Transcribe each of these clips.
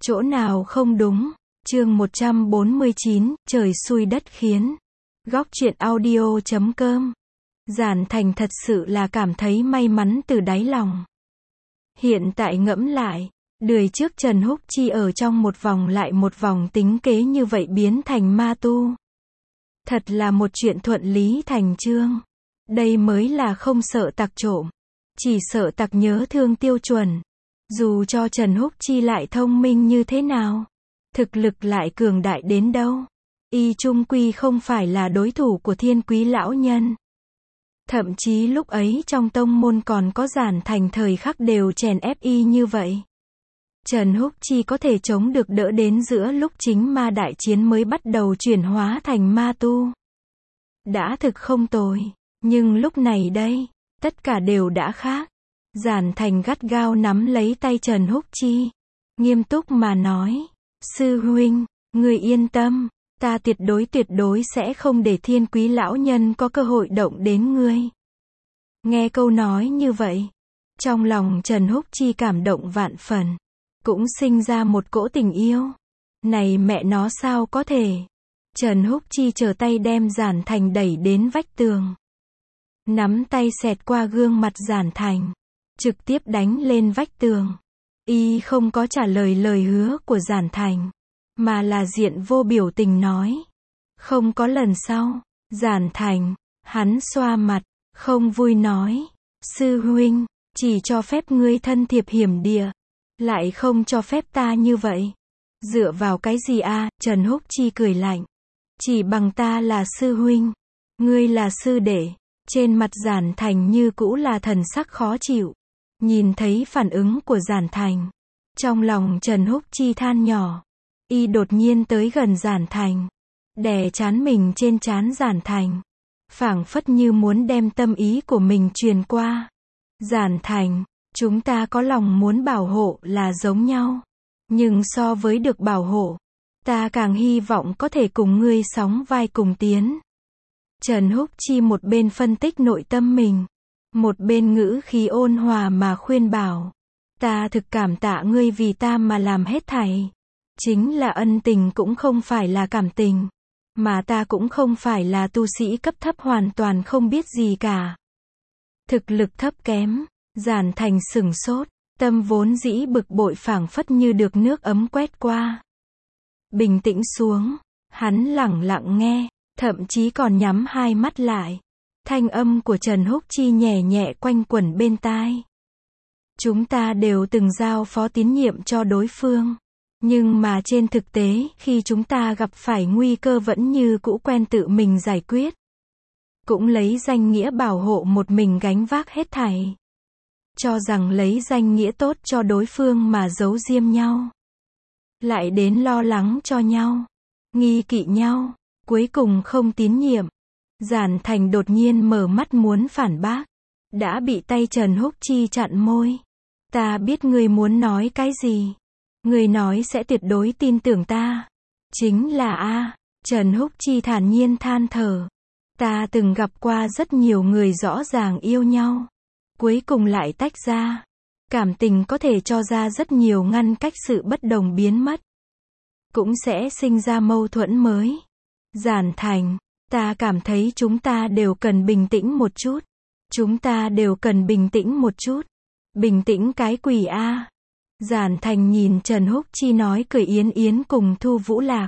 Chỗ nào không đúng? Chương 149, trời xui đất khiến. Góc truyện audio.com. Giản Thành thật sự là cảm thấy may mắn từ đáy lòng. Hiện tại ngẫm lại, đời trước Trần Húc Chi ở trong một vòng lại một vòng tính kế như vậy biến thành ma tu. Thật là một chuyện thuận lý thành chương. Đây mới là không sợ tặc trộm, chỉ sợ tặc nhớ thương tiêu chuẩn. Dù cho Trần Húc Chi lại thông minh như thế nào, thực lực lại cường đại đến đâu, y chung quy không phải là đối thủ của Thiên Quý lão nhân. Thậm chí lúc ấy trong tông môn còn có Giản Thành thời khắc đều chèn ép y như vậy. Trần Húc Chi có thể chống được đỡ đến giữa lúc chính ma đại chiến mới bắt đầu chuyển hóa thành ma tu. Đã thực không tồi, nhưng lúc này đây, tất cả đều đã khác. Giản Thành gắt gao nắm lấy tay Trần Húc Chi, nghiêm túc mà nói, sư huynh, người yên tâm, ta tuyệt đối sẽ không để Thiên Quý lão nhân có cơ hội động đến ngươi. Nghe câu nói như vậy, trong lòng Trần Húc Chi cảm động vạn phần, cũng sinh ra một cỗ tình yêu. Này mẹ nó sao có thể? Trần Húc Chi trở tay đem Giản Thành đẩy đến vách tường, nắm tay xẹt qua gương mặt Giản Thành, trực tiếp đánh lên vách tường. Y không có trả lời lời hứa của Giản Thành, mà là diện vô biểu tình nói, không có lần sau. Giản Thành, hắn xoa mặt, không vui nói, sư huynh, chỉ cho phép ngươi thân thiệp hiểm địa, lại không cho phép ta như vậy. Dựa vào cái gì a? Trần Húc Chi cười lạnh, chỉ bằng ta là sư huynh, ngươi là sư đệ. Trên mặt Giản Thành như cũ là thần sắc khó chịu. Nhìn thấy phản ứng của Giản Thành, trong lòng Trần Húc Chi than nhỏ. Y đột nhiên tới gần Giản Thành, đè trán mình trên trán Giản Thành, phảng phất như muốn đem tâm ý của mình truyền qua. Giản Thành, chúng ta có lòng muốn bảo hộ là giống nhau, nhưng so với được bảo hộ, ta càng hy vọng có thể cùng ngươi sóng vai cùng tiến. Trần Húc Chi một bên phân tích nội tâm mình, một bên ngữ khí ôn hòa mà khuyên bảo, ta thực cảm tạ ngươi vì ta mà làm hết thảy. Chính là ân tình cũng không phải là cảm tình, mà ta cũng không phải là tu sĩ cấp thấp hoàn toàn không biết gì cả. Thực lực thấp kém. Giản Thành sửng sốt, tâm vốn dĩ bực bội phảng phất như được nước ấm quét qua. Bình tĩnh xuống, hắn lẳng lặng nghe, thậm chí còn nhắm hai mắt lại. Thanh âm của Trần Húc Chi nhẹ nhẹ quanh quẩn bên tai. Chúng ta đều từng giao phó tín nhiệm cho đối phương. Nhưng mà trên thực tế, khi chúng ta gặp phải nguy cơ vẫn như cũ quen tự mình giải quyết. Cũng lấy danh nghĩa bảo hộ một mình gánh vác hết thảy. Cho rằng lấy danh nghĩa tốt cho đối phương mà giấu giếm nhau. Lại đến lo lắng cho nhau. Nghi kỵ nhau. Cuối cùng không tín nhiệm. Giản Thành đột nhiên mở mắt muốn phản bác. Đã bị tay Trần Húc Chi chặn môi. Ta biết ngươi muốn nói cái gì. Ngươi nói sẽ tuyệt đối tin tưởng ta. Chính là a. Trần Húc Chi thản nhiên than thở. Ta từng gặp qua rất nhiều người rõ ràng yêu nhau, cuối cùng lại tách ra. Cảm tình có thể cho ra rất nhiều ngăn cách, sự bất đồng biến mất, cũng sẽ sinh ra mâu thuẫn mới. Giản Thành, ta cảm thấy chúng ta đều cần bình tĩnh một chút. Chúng ta đều cần bình tĩnh một chút. Bình tĩnh cái quỷ a. Giản Thành nhìn Trần Húc Chi nói cười yến yến cùng Thu Vũ Lạc.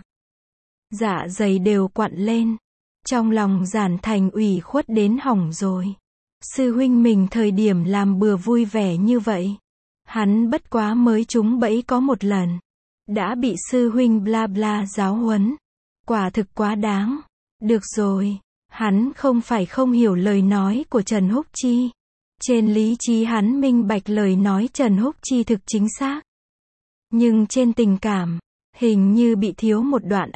Dạ dày đều quặn lên. Trong lòng Giản Thành ủy khuất đến hỏng rồi. Sư huynh mình thời điểm làm bừa vui vẻ như vậy. Hắn bất quá mới trúng bẫy có một lần. Đã bị sư huynh bla bla giáo huấn. Quả thực quá đáng. Được rồi. Hắn không phải không hiểu lời nói của Trần Húc Chi. Trên lý trí hắn minh bạch lời nói Trần Húc Chi thực chính xác. Nhưng trên tình cảm, hình như bị thiếu một đoạn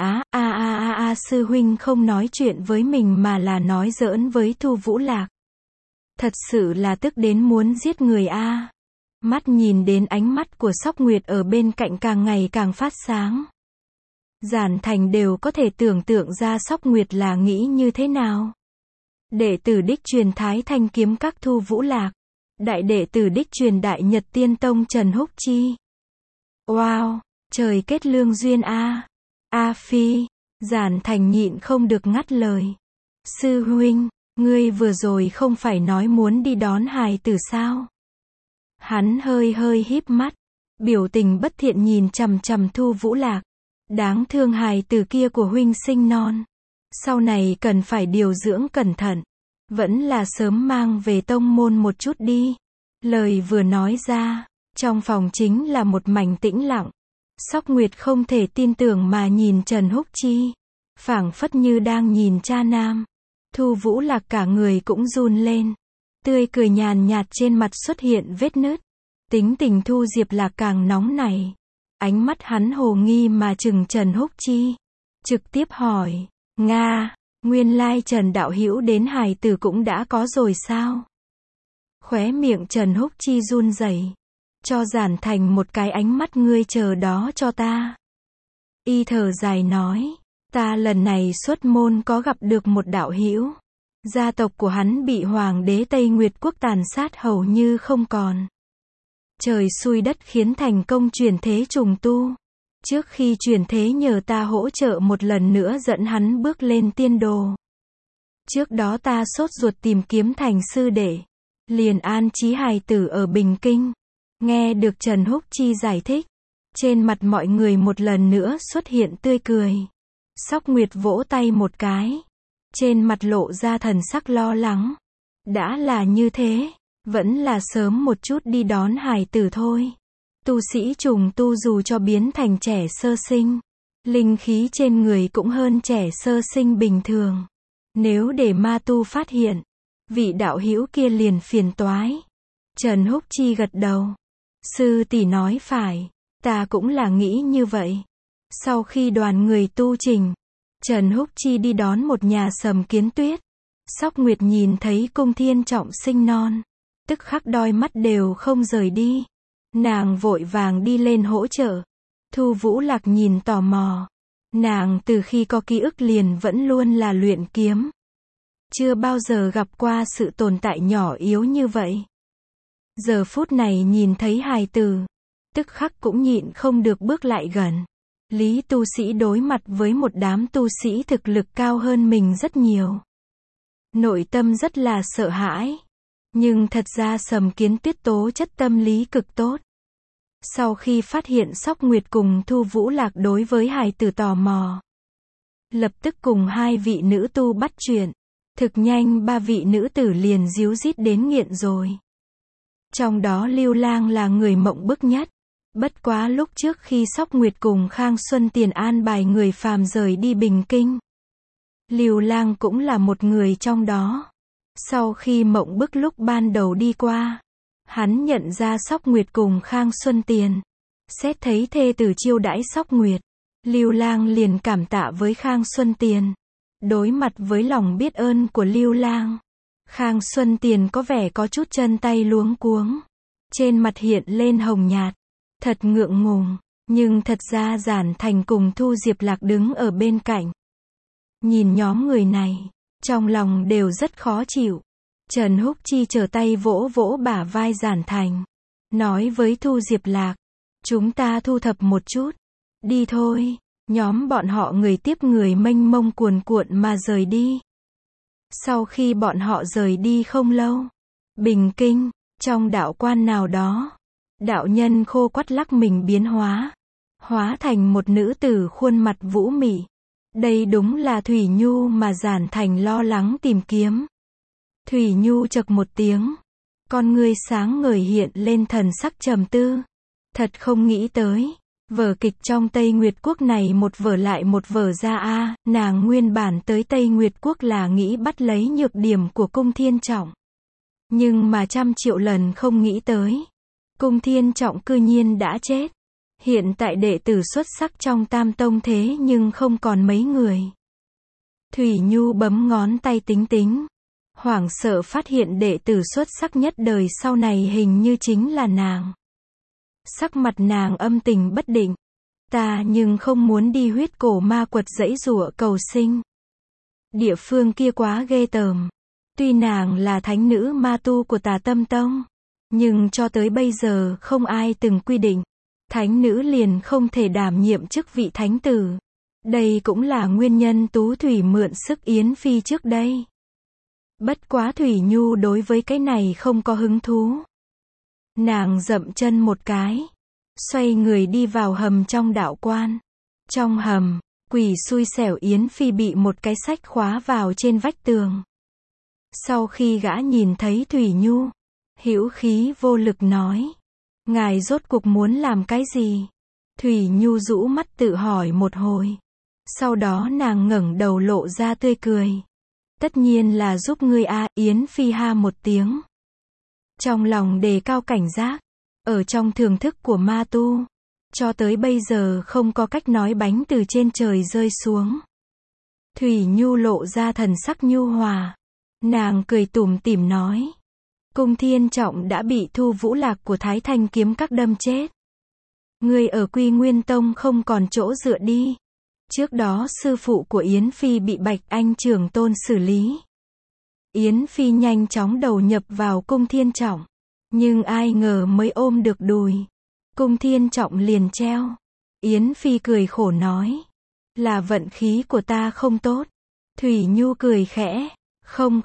sư huynh không nói chuyện với mình mà là nói giỡn với Thu Vũ Lạc. Thật sự là tức đến muốn giết người a. Mắt nhìn đến ánh mắt của Sóc Nguyệt ở bên cạnh càng ngày càng phát sáng. Giản Thành đều có thể tưởng tượng ra Sóc Nguyệt là nghĩ như thế nào. Đệ tử đích truyền Thái Thanh kiếm các Thu Vũ Lạc. Đại đệ tử đích truyền Đại Nhật Tiên Tông Trần Húc Chi. Wow! Trời kết lương duyên a. A Phi, Giản Thành nhịn không được ngắt lời. Sư huynh, ngươi vừa rồi không phải nói muốn đi đón hài tử sao? Hắn hơi hơi híp mắt, biểu tình bất thiện nhìn chằm chằm Thu Vũ Lạc. Đáng thương hài tử kia của huynh sinh non. Sau này cần phải điều dưỡng cẩn thận. Vẫn là sớm mang về tông môn một chút đi. Lời vừa nói ra, trong phòng chính là một mảnh tĩnh lặng. Sóc Nguyệt không thể tin tưởng mà nhìn Trần Húc Chi. Phảng phất như đang nhìn cha nam. Thu Vũ Lạc cả người cũng run lên. Tươi cười nhàn nhạt trên mặt xuất hiện vết nứt. Tính tình Thu Diệp Lạc càng nóng nảy. Ánh mắt hắn hồ nghi mà chừng Trần Húc Chi. Trực tiếp hỏi, Nga, nguyên lai Trần đạo hữu đến hài tử cũng đã có rồi sao? Khóe miệng Trần Húc Chi run rẩy. Cho Giản Thành một cái ánh mắt ngươi chờ đó cho ta. Y thở dài nói, ta lần này xuất môn có gặp được một đạo hữu. Gia tộc của hắn bị hoàng đế Tây Nguyệt quốc tàn sát hầu như không còn. Trời xui đất khiến thành công chuyển thế trùng tu. Trước khi chuyển thế nhờ ta hỗ trợ một lần nữa dẫn hắn bước lên tiên đồ. Trước đó ta sốt ruột tìm kiếm thành sư đệ. Liền an trí hài tử ở Bình Kinh. Nghe được Trần Húc Chi giải thích. Trên mặt mọi người một lần nữa xuất hiện tươi cười. Sóc Nguyệt vỗ tay một cái. Trên mặt lộ ra thần sắc lo lắng. Đã là như thế, vẫn là sớm một chút đi đón hài tử thôi. Tu sĩ trùng tu dù cho biến thành trẻ sơ sinh, linh khí trên người cũng hơn trẻ sơ sinh bình thường. Nếu để ma tu phát hiện, vị đạo hữu kia liền phiền toái. Trần Húc Chi gật đầu. Sư tỷ nói phải, ta cũng là nghĩ như vậy. Sau khi đoàn người tu trình, Trần Húc Chi đi đón một nhà Sầm Kiến Tuyết. Sóc Nguyệt nhìn thấy Cung Thiên Trọng sinh non, tức khắc đôi mắt đều không rời đi. Nàng vội vàng đi lên hỗ trợ. Thu Vũ Lạc nhìn tò mò. Nàng từ khi có ký ức liền vẫn luôn là luyện kiếm. Chưa bao giờ gặp qua sự tồn tại nhỏ yếu như vậy. Giờ phút này nhìn thấy hài tử, tức khắc cũng nhịn không được bước lại gần. Lý tu sĩ đối mặt với một đám tu sĩ thực lực cao hơn mình rất nhiều. Nội tâm rất là sợ hãi. Nhưng thật ra Sầm Kiến Tuyết tố chất tâm lý cực tốt. Sau khi phát hiện Sóc Nguyệt cùng Thu Vũ Lạc đối với hài tử tò mò, lập tức cùng hai vị nữ tu bắt chuyện. Thực nhanh ba vị nữ tử liền díu dít đến nghiện rồi. Trong đó Lưu Lang là người mộng bức nhất. Bất quá lúc trước khi Sóc Nguyệt cùng Khang Xuân Tiền an bài người phàm rời đi Bình Kinh, Lưu Lang cũng là một người trong đó. Sau khi mộng bức lúc ban đầu đi qua, hắn nhận ra Sóc Nguyệt cùng Khang Xuân Tiền. Xét thấy thê tử chiêu đãi Sóc Nguyệt, Lưu Lang liền cảm tạ với Khang Xuân Tiền. Đối mặt với lòng biết ơn của Lưu Lang, Khang Xuân Tiền có vẻ có chút chân tay luống cuống. Trên mặt hiện lên hồng nhạt. Thật ngượng ngùng, nhưng thật ra Giản Thành cùng Thu Diệp Lạc đứng ở bên cạnh. Nhìn nhóm người này, trong lòng đều rất khó chịu. Trần Húc Chi trở tay vỗ vỗ bả vai Giản Thành. Nói với Thu Diệp Lạc, chúng ta thu thập một chút. Đi thôi, nhóm bọn họ người tiếp người mênh mông cuồn cuộn mà rời đi. Sau khi bọn họ rời đi không lâu, Bình Kinh, trong đạo quan nào đó, đạo nhân khô quắt lắc mình biến hóa thành một nữ tử khuôn mặt vũ mị. Đây đúng là Thủy Nhu mà Giản Thành lo lắng tìm kiếm. Thủy Nhu chậc một tiếng, con ngươi sáng ngời hiện lên thần sắc trầm tư. Thật không nghĩ tới, vở kịch trong Tây Nguyệt Quốc này một vở lại một vở ra a. Nàng nguyên bản tới Tây Nguyệt Quốc là nghĩ bắt lấy nhược điểm của Cung Thiên Trọng. Nhưng mà 100 triệu lần không nghĩ tới, Cung Thiên Trọng cư nhiên đã chết. Hiện tại đệ tử xuất sắc trong Tam Tông thế nhưng không còn mấy người. Thủy Nhu bấm ngón tay tính tính, hoảng sợ phát hiện đệ tử xuất sắc nhất đời sau này hình như chính là nàng. Sắc mặt nàng âm tình bất định. Ta nhưng không muốn đi huyết cổ ma quật giãy giụa cầu sinh. Địa phương kia quá ghê tởm. Tuy nàng là thánh nữ ma tu của Tà Tâm Tông, nhưng cho tới bây giờ không ai từng quy định thánh nữ liền không thể đảm nhiệm chức vị thánh tử. Đây cũng là nguyên nhân Tú Thủy mượn sức Yến Phi trước đây. Bất quá Thủy Nhu đối với cái này không có hứng thú. Nàng dậm chân một cái, xoay người đi vào hầm trong đạo quan. Trong hầm, quỷ xui xẻo Yến Phi bị một cái sách khóa vào trên vách tường. Sau khi gã nhìn thấy Thủy Nhu, hữu khí vô lực nói: ngài rốt cuộc muốn làm cái gì? Thủy Nhu rũ mắt tự hỏi một hồi. Sau đó nàng ngẩng đầu lộ ra tươi cười. Tất nhiên là giúp ngươi a. Yến Phi ha một tiếng. Trong lòng đề cao cảnh giác. Ở trong thưởng thức của ma tu, cho tới bây giờ không có cách nói bánh từ trên trời rơi xuống. Thủy Nhu lộ ra thần sắc nhu hòa. Nàng cười tủm tỉm nói: Cung Thiên Trọng đã bị Thu Vũ Lạc của Thái Thanh kiếm các đâm chết. Ngươi ở Quy Nguyên Tông không còn chỗ dựa đi. Trước đó sư phụ của Yến Phi bị Bạch Anh trưởng tôn xử lý. Yến Phi nhanh chóng đầu nhập vào Cung Thiên Trọng. Nhưng ai ngờ mới ôm được đùi. Cung Thiên Trọng liền treo. Yến Phi cười khổ nói: là vận khí của ta không tốt. Thủy Nhu cười khẽ: không,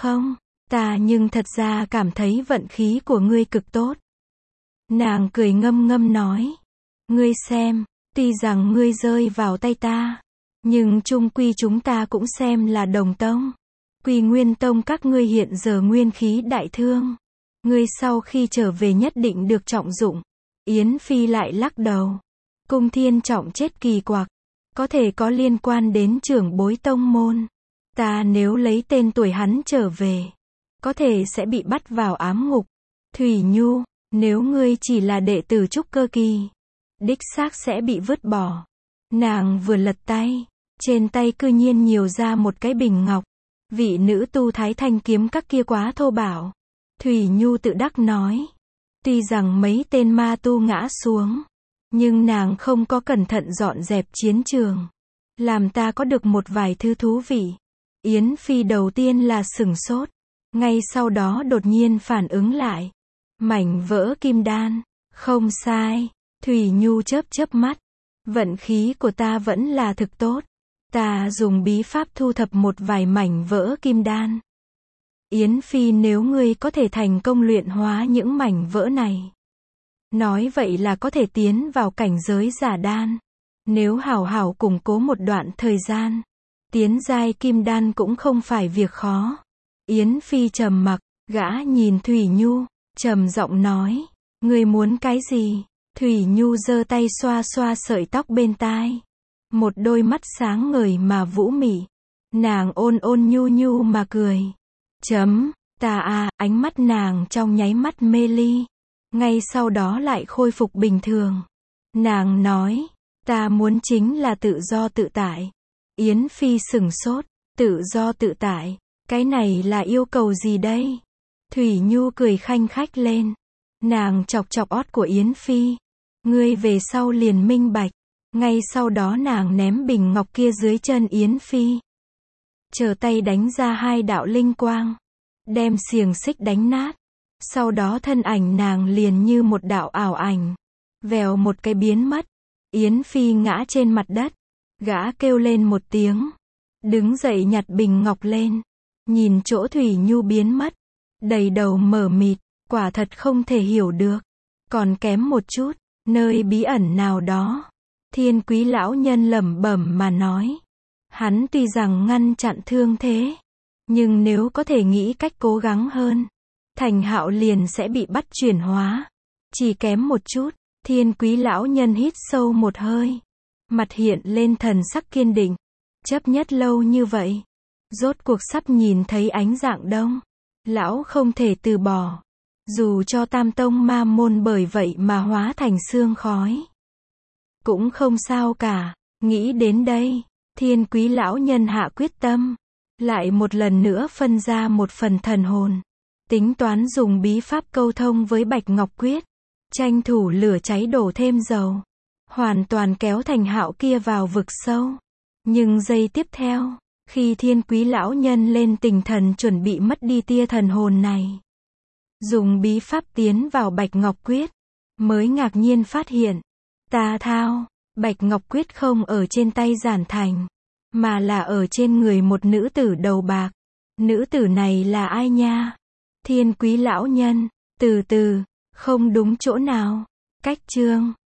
ta nhưng thật ra cảm thấy vận khí của ngươi cực tốt. Nàng cười ngâm ngâm nói: ngươi xem, tuy rằng ngươi rơi vào tay ta, nhưng chung quy chúng ta cũng xem là đồng tông. Quy Nguyên Tông các ngươi hiện giờ nguyên khí đại thương. Ngươi sau khi trở về nhất định được trọng dụng. Yến Phi lại lắc đầu. Cung Thiên Trọng chết kỳ quặc. Có thể có liên quan đến trưởng bối tông môn. Ta nếu lấy tên tuổi hắn trở về, có thể sẽ bị bắt vào ám ngục. Thủy Nhu, nếu ngươi chỉ là đệ tử trúc cơ kỳ, đích xác sẽ bị vứt bỏ. Nàng vừa lật tay, trên tay cư nhiên nhiều ra một cái bình ngọc. Vị nữ tu Thái Thanh kiếm các kia quá thô bạo. Thủy Nhu tự đắc nói. Tuy rằng mấy tên ma tu ngã xuống, nhưng nàng không có cẩn thận dọn dẹp chiến trường, làm ta có được một vài thứ thú vị. Yến Phi đầu tiên là sửng sốt, ngay sau đó đột nhiên phản ứng lại. Mảnh vỡ kim đan, không sai. Thủy Nhu chớp chớp mắt. Vận khí của ta vẫn là thực tốt. Ta dùng bí pháp thu thập một vài mảnh vỡ kim đan. Yến Phi, nếu ngươi có thể thành công luyện hóa những mảnh vỡ này, nói vậy là có thể tiến vào cảnh giới giả đan. Nếu hảo hảo củng cố một đoạn thời gian, tiến giai kim đan cũng không phải việc khó. Yến Phi trầm mặc, gã nhìn Thủy Nhu, trầm giọng nói: ngươi muốn cái gì? Thủy Nhu giơ tay xoa xoa sợi tóc bên tai. Một đôi mắt sáng ngời mà vũ mị. Nàng ôn ôn nhu nhu mà cười. Ta à, ánh mắt nàng trong nháy mắt mê ly. Ngay sau đó lại khôi phục bình thường. Nàng nói: ta muốn chính là tự do tự tại. Yến Phi sửng sốt. Tự do tự tại? Cái này là yêu cầu gì đây? Thủy Nhu cười khanh khách lên. Nàng chọc chọc ót của Yến Phi. Ngươi về sau liền minh bạch. Ngay sau đó nàng ném bình ngọc kia dưới chân Yến Phi. Trở tay đánh ra hai đạo linh quang, đem xiềng xích đánh nát. Sau đó thân ảnh nàng liền như một đạo ảo ảnh, vèo một cái biến mất. Yến Phi ngã trên mặt đất. Gã kêu lên một tiếng, đứng dậy nhặt bình ngọc lên, nhìn chỗ Thủy Nhu biến mất, đầy đầu mờ mịt, quả thật không thể hiểu được. Còn kém một chút, nơi bí ẩn nào đó. Thiên Quý lão nhân lẩm bẩm mà nói. Hắn tuy rằng ngăn chặn thương thế, nhưng nếu có thể nghĩ cách cố gắng hơn, Thành Hạo liền sẽ bị bắt chuyển hóa. Chỉ kém một chút. Thiên Quý lão nhân hít sâu một hơi, mặt hiện lên thần sắc kiên định. Chấp nhất lâu như vậy, rốt cuộc sắp nhìn thấy ánh rạng đông. Lão không thể từ bỏ. Dù cho Tam Tông ma môn bởi vậy mà hóa thành sương khói, cũng không sao cả. Nghĩ đến đây, Thiên Quý lão nhân hạ quyết tâm, lại một lần nữa phân ra một phần thần hồn, tính toán dùng bí pháp câu thông với Bạch Ngọc Quyết, tranh thủ lửa cháy đổ thêm dầu, hoàn toàn kéo Thành Hạo kia vào vực sâu. Nhưng giây tiếp theo, khi Thiên Quý lão nhân lên tinh thần chuẩn bị mất đi tia thần hồn này, dùng bí pháp tiến vào Bạch Ngọc Quyết, mới ngạc nhiên phát hiện, Ta thao, Bạch Ngọc quyết không ở trên tay Giản Thành, mà là ở trên người một nữ tử đầu bạc. Nữ tử này là ai nha? Thiên Quý lão nhân, từ từ, không đúng chỗ nào. Cách chương